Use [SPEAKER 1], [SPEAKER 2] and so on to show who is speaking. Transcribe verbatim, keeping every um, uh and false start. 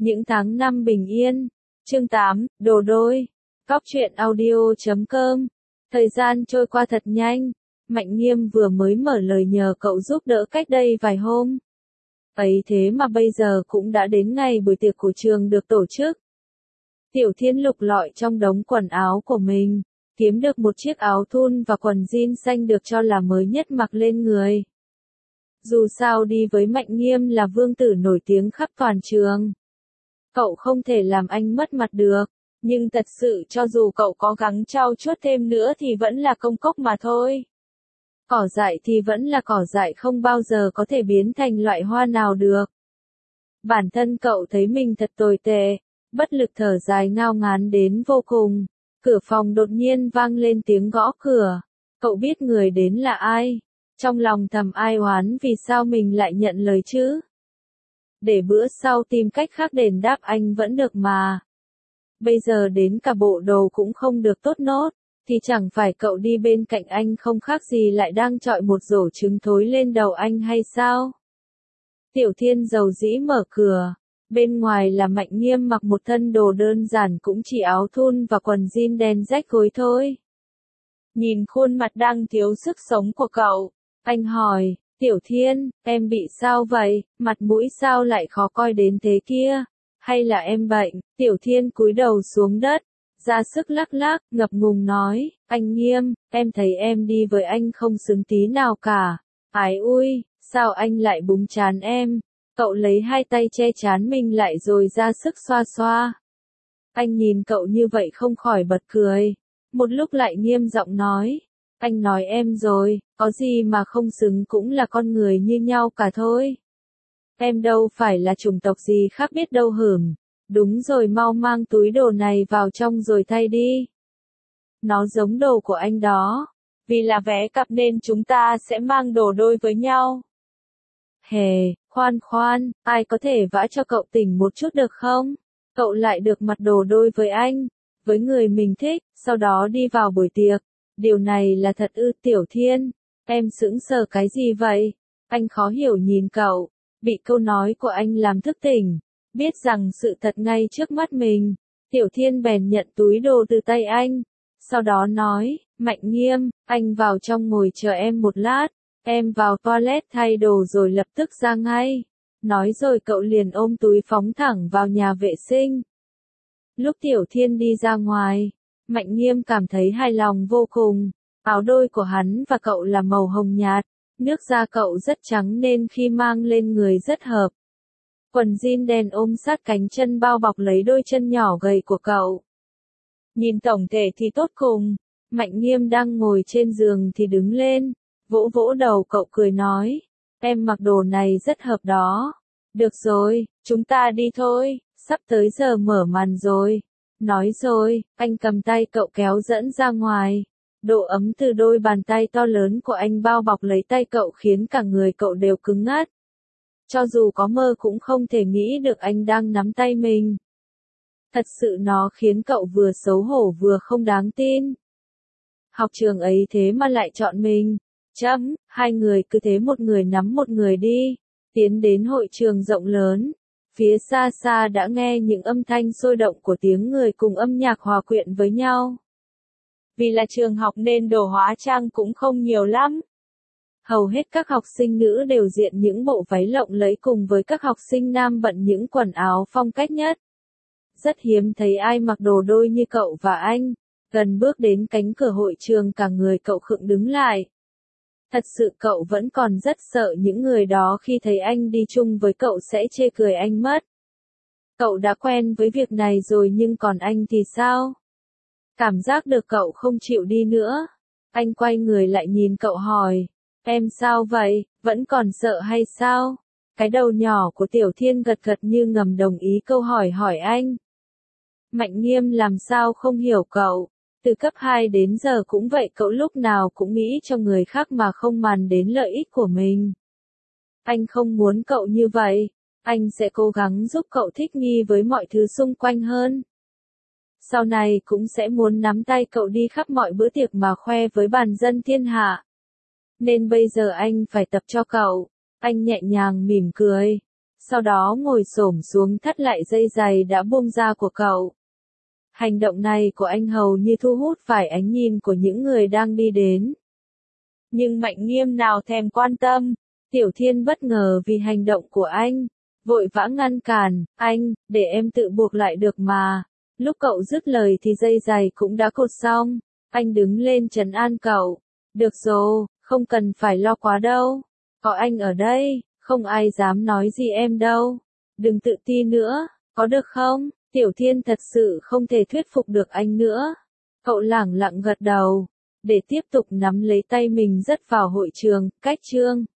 [SPEAKER 1] Những tháng năm bình yên. Chương tám, đồ đôi. Cóc truyện audio chấm com. Thời gian trôi qua thật nhanh. Mạnh Nghiêm vừa mới mở lời nhờ cậu giúp đỡ cách đây vài hôm. Ấy thế mà bây giờ cũng đã đến ngày buổi tiệc của trường được tổ chức. Tiểu Thiên lục lọi trong đống quần áo của mình, kiếm được một chiếc áo thun và quần jean xanh được cho là mới nhất mặc lên người. Dù sao đi với Mạnh Nghiêm là vương tử nổi tiếng khắp toàn trường. Cậu không thể làm anh mất mặt được, nhưng thật sự cho dù cậu có gắng trau chuốt thêm nữa thì vẫn là công cốc mà thôi. Cỏ dại thì vẫn là cỏ dại, không bao giờ có thể biến thành loại hoa nào được. Bản thân cậu thấy mình thật tồi tệ, bất lực thở dài ngao ngán đến vô cùng. Cửa phòng đột nhiên vang lên tiếng gõ cửa. Cậu biết người đến là ai. Trong lòng thầm ai oán vì sao mình lại nhận lời chứ. Để bữa sau tìm cách khác đền đáp anh vẫn được mà. Bây giờ đến cả bộ đồ cũng không được tốt nốt, thì chẳng phải cậu đi bên cạnh anh không khác gì lại đang trọi một rổ trứng thối lên đầu anh hay sao? Tiểu Thiên dầu dĩ mở cửa. Bên ngoài là Mạnh Nghiêm mặc một thân đồ đơn giản, cũng chỉ áo thun và quần jean đen rách gối thôi. Nhìn khuôn mặt đang thiếu sức sống của cậu, anh hỏi, Tiểu Thiên, em bị sao vậy, mặt mũi sao lại khó coi đến thế kia, hay là em bệnh? Tiểu Thiên cúi đầu xuống đất, ra sức lắc lắc, ngập ngùng nói, anh Nghiêm, em thấy em đi với anh không xứng tí nào cả. Ái ui, sao anh lại búng trán em? Cậu lấy hai tay che trán mình lại rồi ra sức xoa xoa. Anh nhìn cậu như vậy không khỏi bật cười. Một lúc lại nghiêm giọng nói, anh nói em rồi, có gì mà không xứng, cũng là con người như nhau cả thôi. Em đâu phải là chủng tộc gì khác biết đâu hửm. Đúng rồi, mau mang túi đồ này vào trong rồi thay đi. Nó giống đồ của anh đó. Vì là vé cặp nên chúng ta sẽ mang đồ đôi với nhau. Hề, khoan khoan, ai có thể vã cho cậu tỉnh một chút được không? Cậu lại được mặc đồ đôi với anh, với người mình thích, sau đó đi vào buổi tiệc. Điều này là thật ư? Tiểu Thiên, em sững sờ cái gì vậy? Anh khó hiểu nhìn cậu, bị câu nói của anh làm thức tỉnh. Biết rằng sự thật ngay trước mắt mình, Tiểu Thiên bèn nhận túi đồ từ tay anh. Sau đó nói, Mạnh Nghiêm, anh vào trong ngồi chờ em một lát. Em vào toilet thay đồ rồi lập tức ra ngay. Nói rồi cậu liền ôm túi phóng thẳng vào nhà vệ sinh. Lúc Tiểu Thiên đi ra ngoài, Mạnh Nghiêm cảm thấy hài lòng vô cùng. Áo đôi của hắn và cậu là màu hồng nhạt, nước da cậu rất trắng nên khi mang lên người rất hợp. Quần jean đen ôm sát cánh chân bao bọc lấy đôi chân nhỏ gầy của cậu. Nhìn tổng thể thì tốt cùng. Mạnh Nghiêm đang ngồi trên giường thì đứng lên, vỗ vỗ đầu cậu cười nói, em mặc đồ này rất hợp đó. Được rồi, chúng ta đi thôi, sắp tới giờ mở màn rồi. Nói rồi, anh cầm tay cậu kéo dẫn ra ngoài. Độ ấm từ đôi bàn tay to lớn của anh bao bọc lấy tay cậu khiến cả người cậu đều cứng ngắt. Cho dù có mơ cũng không thể nghĩ được anh đang nắm tay mình. Thật sự nó khiến cậu vừa xấu hổ vừa không đáng tin. Học trường ấy thế mà lại chọn mình. Chấm, hai người cứ thế một người nắm một người đi. Tiến đến hội trường rộng lớn. Phía xa xa đã nghe những âm thanh sôi động của tiếng người cùng âm nhạc hòa quyện với nhau. Vì là trường học nên đồ hóa trang cũng không nhiều lắm. Hầu hết các học sinh nữ đều diện những bộ váy lộng lẫy cùng với các học sinh nam bận những quần áo phong cách nhất. Rất hiếm thấy ai mặc đồ đôi như cậu và anh. Gần bước đến cánh cửa hội trường cả người cậu khựng đứng lại. Thật sự cậu vẫn còn rất sợ những người đó khi thấy anh đi chung với cậu sẽ chê cười anh mất. Cậu đã quen với việc này rồi nhưng còn anh thì sao? Cảm giác được cậu không chịu đi nữa. Anh quay người lại nhìn cậu hỏi, em sao vậy, vẫn còn sợ hay sao? Cái đầu nhỏ của Tiểu Thiên gật gật như ngầm đồng ý câu hỏi hỏi anh. Mạnh Nghiêm làm sao không hiểu cậu. Từ cấp hai đến giờ cũng vậy, cậu lúc nào cũng nghĩ cho người khác mà không màng đến lợi ích của mình. Anh không muốn cậu như vậy. Anh sẽ cố gắng giúp cậu thích nghi với mọi thứ xung quanh hơn. Sau này cũng sẽ muốn nắm tay cậu đi khắp mọi bữa tiệc mà khoe với bàn dân thiên hạ. Nên bây giờ anh phải tập cho cậu. Anh nhẹ nhàng mỉm cười. sau đó ngồi xổm xuống thắt lại dây giày đã buông ra của cậu. Hành động này của anh hầu như thu hút phải ánh nhìn của những người đang đi đến. Nhưng Mạnh Nghiêm nào thèm quan tâm, Tiểu Thiên bất ngờ vì hành động của anh, vội vã ngăn cản, anh, để em tự buộc lại được mà. Lúc cậu dứt lời thì dây giày cũng đã cột xong, anh đứng lên trấn an cậu, được rồi, không cần phải lo quá đâu, có anh ở đây, không ai dám nói gì em đâu, đừng tự ti nữa, có được không? Tiểu Thiên thật sự không thể thuyết phục được anh nữa, cậu lẳng lặng gật đầu, để tiếp tục nắm lấy tay mình dắt vào hội trường, cách chương.